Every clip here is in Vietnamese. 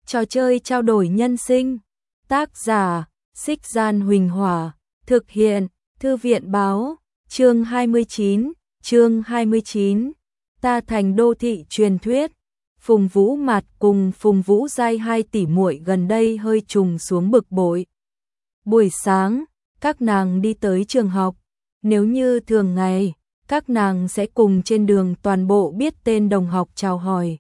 Trò chơi trao đổi nhân sinh. Tác giả: Xích Gian Huỳnh Hỏa. Thực hiện: Thư viện báo. Chương 29. Ta thành đô thị truyền thuyết. Phùng Vũ Mạt cùng Phùng Vũ Giai hai tỷ muội gần đây hơi trùng xuống bực bội. Buổi sáng, các nàng đi tới trường học. Nếu như thường ngày, các nàng sẽ cùng trên đường toàn bộ biết tên đồng học chào hỏi.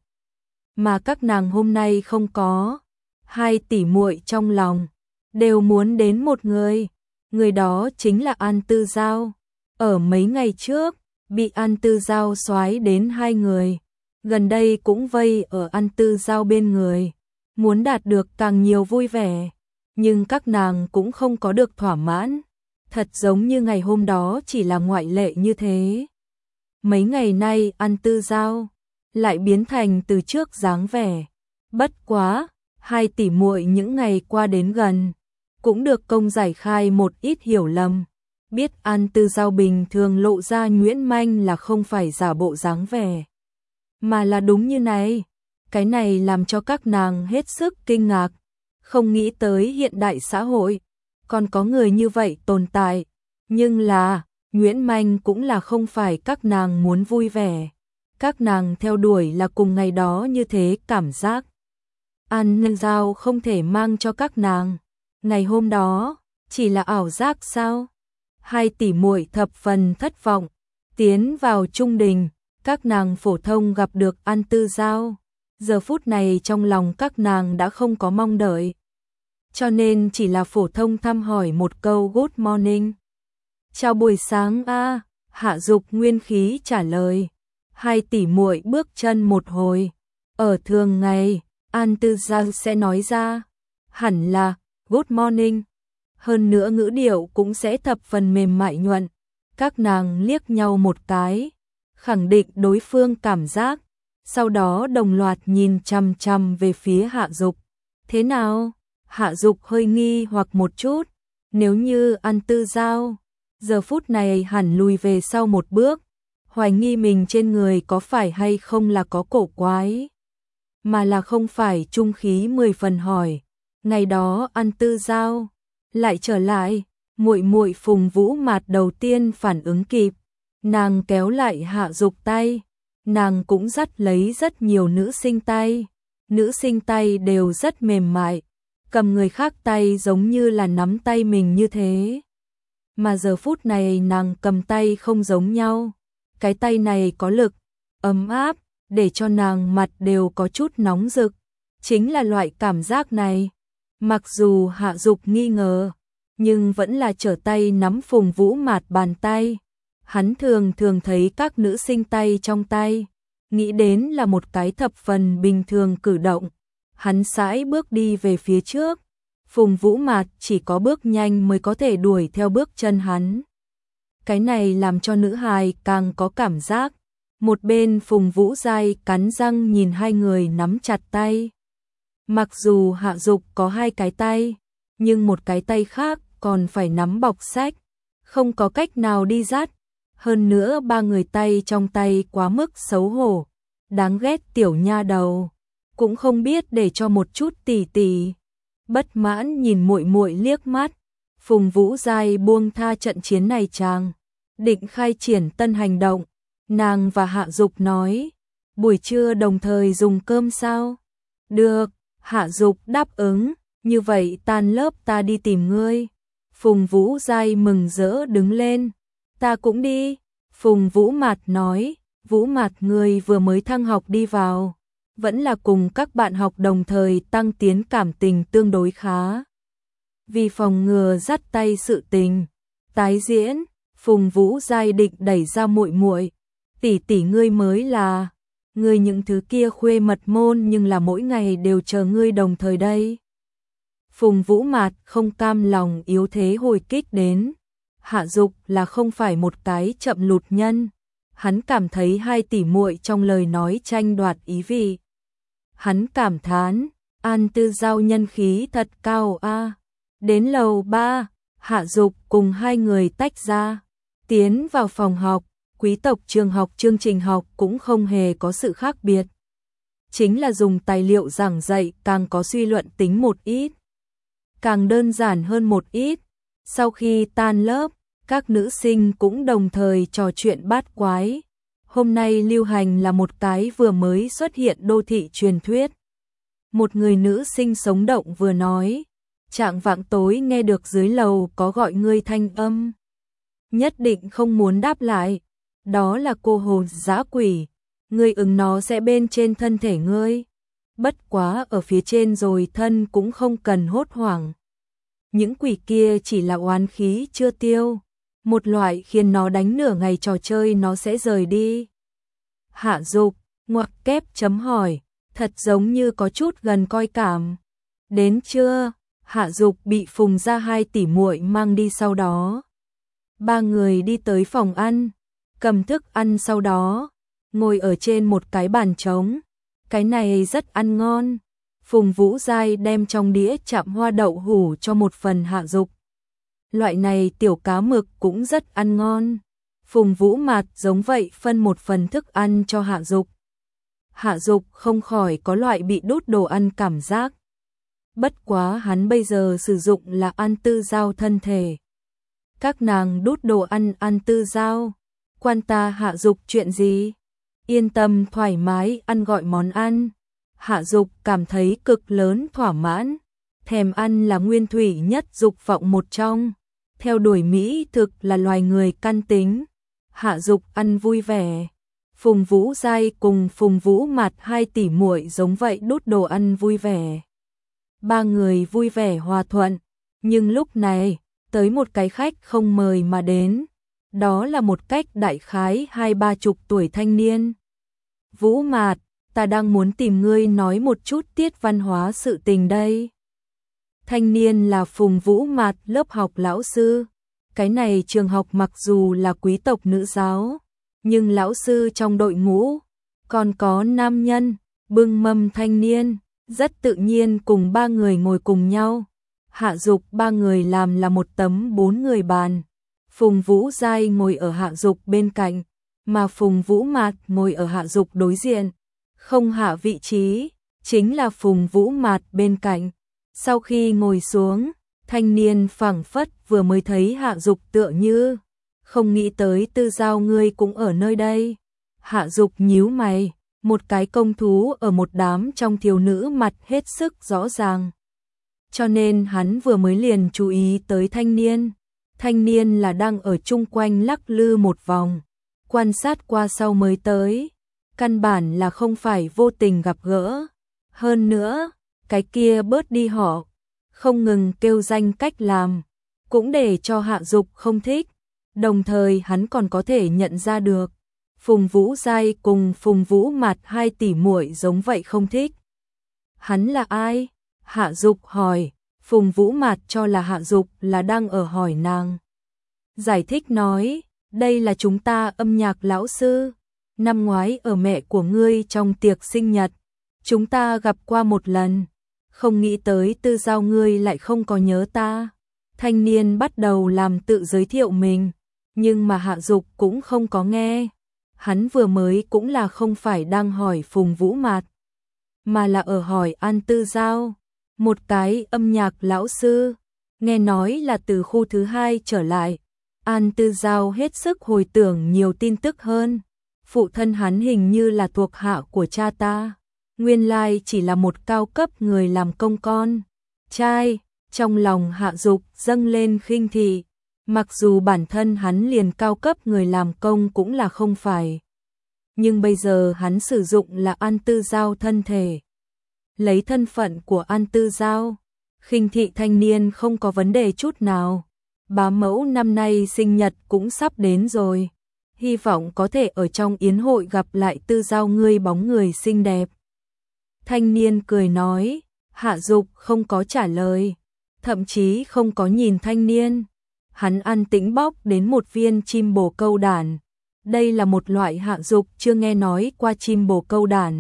Mà các nàng hôm nay không có. Hai tỷ muội trong lòng đều muốn đến một người. Người đó chính là An Tư Giao. Ở mấy ngày trước, bị An Tư Giao soái đến hai người. Gần đây cũng vây ở An Tư Giao bên người. Muốn đạt được càng nhiều vui vẻ. Nhưng các nàng cũng không có được thỏa mãn. Thật giống như ngày hôm đó chỉ là ngoại lệ như thế. Mấy ngày nay An Tư Giao lại biến thành từ trước dáng vẻ. Bất quá, hai tỷ muội những ngày qua đến gần, cũng được công giải khai một ít hiểu lầm. Biết An Tư Giao bình thường lộ ra nhuyễn manh là không phải giả bộ dáng vẻ, mà là đúng như này. Cái này làm cho các nàng hết sức kinh ngạc. Không nghĩ tới hiện đại xã hội còn có người như vậy tồn tại. Nhưng là, nhuyễn manh cũng là không phải các nàng muốn vui vẻ. Các nàng theo đuổi là cùng ngày đó như thế cảm giác. An Tư Giao không thể mang cho các nàng. Ngày hôm đó, chỉ là ảo giác sao? Hai tỷ muội thập phần thất vọng. Tiến vào trung đình, các nàng phổ thông gặp được An Tư Giao. Giờ phút này trong lòng các nàng đã không có mong đợi. Cho nên chỉ là phổ thông thăm hỏi một câu good morning. Chào buổi sáng a. Hạ Dục nguyên khí trả lời. Hai tỷ muội bước chân một hồi. Ở thường ngày, An Tư Giao sẽ nói ra. Hẳn là good morning. Hơn nữa ngữ điệu cũng sẽ thập phần mềm mại nhuận. Các nàng liếc nhau một cái, khẳng định đối phương cảm giác. Sau đó đồng loạt nhìn chằm chằm về phía Hạ Dục. Thế nào? Hạ Dục hơi nghi hoặc một chút. Nếu như An Tư Giao giờ phút này hẳn lùi về sau một bước, hoài nghi mình trên người có phải hay không là có cổ quái, mà là không phải trung khí 10 phần hỏi. Ngày đó An Tư Giao lại trở lại, muội muội Phùng Vũ Mạt đầu tiên phản ứng kịp, nàng kéo lại Hạ Dục tay. Nàng cũng dắt lấy rất nhiều nữ sinh tay. Nữ sinh tay đều rất mềm mại, cầm người khác tay giống như là nắm tay mình như thế. Mà giờ phút này nàng cầm tay không giống nhau. Cái tay này có lực, ấm áp, để cho nàng mặt đều có chút nóng rực. Chính là loại cảm giác này. Mặc dù Hạ Dục nghi ngờ, nhưng vẫn là trở tay nắm Phùng Vũ Mạt bàn tay. Hắn thường thấy các nữ sinh tay trong tay, nghĩ đến là một cái thập phần bình thường cử động. Hắn sải bước đi về phía trước. Phùng Vũ Mạt chỉ có bước nhanh mới có thể đuổi theo bước chân hắn. Cái này làm cho nữ hài càng có cảm giác. Một bên Phùng Vũ Giai cắn răng nhìn hai người nắm chặt tay. Mặc dù Hạ Dục có hai cái tay, nhưng một cái tay khác còn phải nắm bọc sách, không có cách nào đi dắt. Hơn nữa ba người tay trong tay quá mức xấu hổ. Đáng ghét tiểu nha đầu, cũng không biết để cho một chút tỉ tỉ. Bất mãn nhìn muội muội liếc mắt, Phùng Vũ Giai buông tha trận chiến này chàng, định khai triển tân hành động. Nàng và Hạ Dục nói, buổi trưa đồng thời dùng cơm sao? Được, Hạ Dục đáp ứng, như vậy tan lớp ta đi tìm ngươi. Phùng Vũ Giai mừng rỡ đứng lên, ta cũng đi. Phùng Vũ Mạt nói, Vũ Mạt ngươi vừa mới thăng học đi vào, vẫn là cùng các bạn học đồng thời tăng tiến cảm tình tương đối khá. Vì phòng ngừa dắt tay sự tình tái diễn, Phùng Vũ Giai định đẩy ra muội muội. Tỷ tỷ ngươi mới là, ngươi những thứ kia khuê mật môn nhưng là mỗi ngày đều chờ ngươi đồng thời đây. Phùng Vũ Mạt không cam lòng yếu thế hồi kích đến. Hạ Dục là không phải một cái chậm lụt nhân. Hắn cảm thấy hai tỷ muội trong lời nói tranh đoạt ý vị. Hắn cảm thán, An Tư Giao nhân khí thật cao a. Đến lầu 3, Hạ Dục cùng hai người tách ra, tiến vào phòng học. Quý tộc trường học chương trình học cũng không hề có sự khác biệt. chính là dùng tài liệu giảng dạy càng có suy luận tính một ít, càng đơn giản hơn một ít. Sau khi tan lớp, các nữ sinh cũng đồng thời trò chuyện bát quái. Hôm nay lưu hành là một cái vừa mới xuất hiện đô thị truyền thuyết. Một người nữ sinh sống động vừa nói, trạng vạng tối nghe được dưới lầu có gọi ngươi thanh âm. Nhất định không muốn đáp lại, đó là cô hồn dã quỷ, ngươi ứng nó sẽ bên trên thân thể ngươi. Bất quá ở phía trên rồi thân cũng không cần hốt hoảng. Những quỷ kia chỉ là oán khí chưa tiêu, một loại khiến nó đánh nửa ngày trò chơi nó sẽ rời đi. Hạ Dục, ngoặc kép chấm hỏi, thật giống như có chút gần coi cảm. Đến chưa? Hạ Dục bị Phùng gia hai tỷ muội mang đi sau đó. Ba người đi tới phòng ăn, cầm thức ăn sau đó, ngồi ở trên một cái bàn trống. Cái này rất ăn ngon. Phùng Vũ Giai đem trong đĩa chạm hoa đậu hủ cho một phần Hạ Dục. Loại này tiểu cá mực cũng rất ăn ngon. Phùng Vũ Mạt giống vậy phân một phần thức ăn cho Hạ Dục. Hạ Dục không khỏi có loại bị đút đồ ăn cảm giác. Bất quá hắn bây giờ sử dụng là ăn tư giao thân thể. Các nàng đút đồ ăn ăn tư giao, quan ta Hạ Dục chuyện gì? Yên tâm thoải mái ăn gọi món ăn. Hạ Dục cảm thấy cực lớn thỏa mãn. Thèm ăn là nguyên thủy nhất dục vọng một trong. Theo đuổi mỹ thực là loài người căn tính. Hạ Dục ăn vui vẻ. Phùng Vũ Giai cùng Phùng Vũ Mạt hai tỷ muội giống vậy đút đồ ăn vui vẻ. Ba người vui vẻ hòa thuận. Nhưng lúc này, tới một cái khách không mời mà đến. Đó là một cách đại khái 20-30 tuổi thanh niên. Vũ Mạt, ta đang muốn tìm ngươi nói một chút tiết văn hóa sự tình đây. Thanh niên là Phùng Vũ Mạt, lớp học lão sư. Cái này trường học mặc dù là quý tộc nữ giáo, nhưng lão sư trong đội ngũ còn có nam nhân, bưng mâm thanh niên, rất tự nhiên cùng ba người ngồi cùng nhau. Hạ Dục ba người làm là một tấm 4 người bàn. Phùng Vũ Giai ngồi ở Hạ Dục bên cạnh, mà Phùng Vũ Mạt ngồi ở Hạ Dục đối diện. Không hạ vị trí, chính là Phùng Vũ Mạt bên cạnh. Sau khi ngồi xuống, thanh niên phảng phất vừa mới thấy Hạ Dục tựa như không nghĩ tới tư giao ngươi cũng ở nơi đây. Hạ Dục nhíu mày, một cái công thú ở một đám trong thiếu nữ mặt hết sức rõ ràng. Cho nên hắn vừa mới liền chú ý tới thanh niên. Thanh niên là đang ở chung quanh lắc lư một vòng, quan sát qua sau mới tới. Căn bản là không phải vô tình gặp gỡ. Hơn nữa, cái kia bớt đi họ, không ngừng kêu danh cách làm, cũng để cho Hạ Dục không thích. Đồng thời hắn còn có thể nhận ra được, Phùng Vũ Giai cùng Phùng Vũ Mạt hai tỷ muội giống vậy không thích. Hắn là ai? Hạ Dục hỏi. Phùng Vũ Mạt cho là Hạ Dục là đang ở hỏi nàng. Giải thích nói, đây là chúng ta âm nhạc lão sư. Năm ngoái ở mẹ của ngươi trong tiệc sinh nhật, chúng ta gặp qua một lần. Không nghĩ tới tư giao ngươi lại không có nhớ ta. Thanh niên bắt đầu làm tự giới thiệu mình, nhưng mà Hạ Dục cũng không có nghe. Hắn vừa mới cũng là không phải đang hỏi Phùng Vũ Mạt, mà là ở hỏi An Tư Giao, một cái âm nhạc lão sư. Nghe nói là từ khu thứ 2 trở lại. An Tư Giao hết sức hồi tưởng nhiều tin tức hơn. Phụ thân hắn hình như là thuộc hạ của cha ta. Nguyên lai chỉ là một cao cấp người làm công con trai. Trong lòng Hạ Dục dâng lên khinh thị. Mặc dù bản thân hắn liền cao cấp người làm công cũng là không phải. Nhưng bây giờ hắn sử dụng là An Tư Giao thân thể. Lấy thân phận của An Tư Giao, khinh thị thanh niên không có vấn đề chút nào. Bá mẫu năm nay sinh nhật cũng sắp đến rồi. Hy vọng có thể ở trong yến hội gặp lại Tư Giao ngươi bóng người xinh đẹp. Thanh niên cười nói. Hạ Dục không có trả lời, thậm chí không có nhìn thanh niên. Hắn an tĩnh bóc đến một viên chim bồ câu đản. Đây là một loại Hạ Dục chưa nghe nói qua chim bồ câu đản.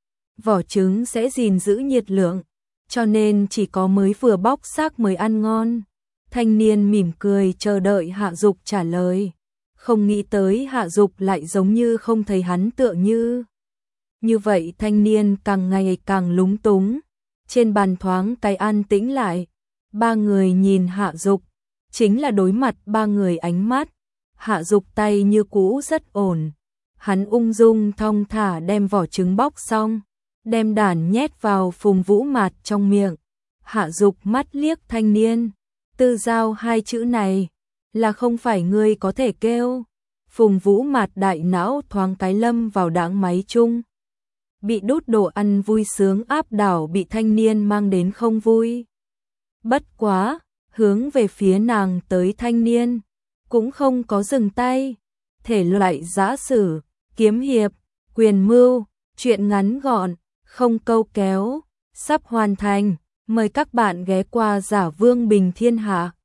Vỏ trứng sẽ gìn giữ nhiệt lượng, cho nên chỉ có mới vừa bóc xác mới ăn ngon. Thanh niên mỉm cười chờ đợi Hạ Dục trả lời. Không nghĩ tới Hạ Dục lại giống như không thấy hắn tựa như Như vậy thanh niên càng ngày càng lúng túng. Trên bàn thoáng cái an tĩnh lại. Ba người nhìn Hạ Dục, chính là đối mặt ba người ánh mắt. Hạ Dục tay như cũ rất ổn. Hắn ung dung thong thả đem vỏ trứng bóc xong, đem đản nhét vào Phùng Vũ Mạt trong miệng. Hạ Dục mắt liếc thanh niên, Tư Giao hai chữ này là không phải ngươi có thể kêu. Phùng Vũ Mạt đại não thoáng cái lâm vào đãng máy chung. Bị đút đồ ăn vui sướng áp đảo bị thanh niên mang đến không vui. Bất quá, hướng về phía nàng tới thanh niên, cũng không có dừng tay. Thể loại giã sử, kiếm hiệp, quyền mưu, truyện ngắn gọn, không câu kéo, sắp hoàn thành. Mời các bạn ghé qua Giả Vương Bình Thiên Hạ.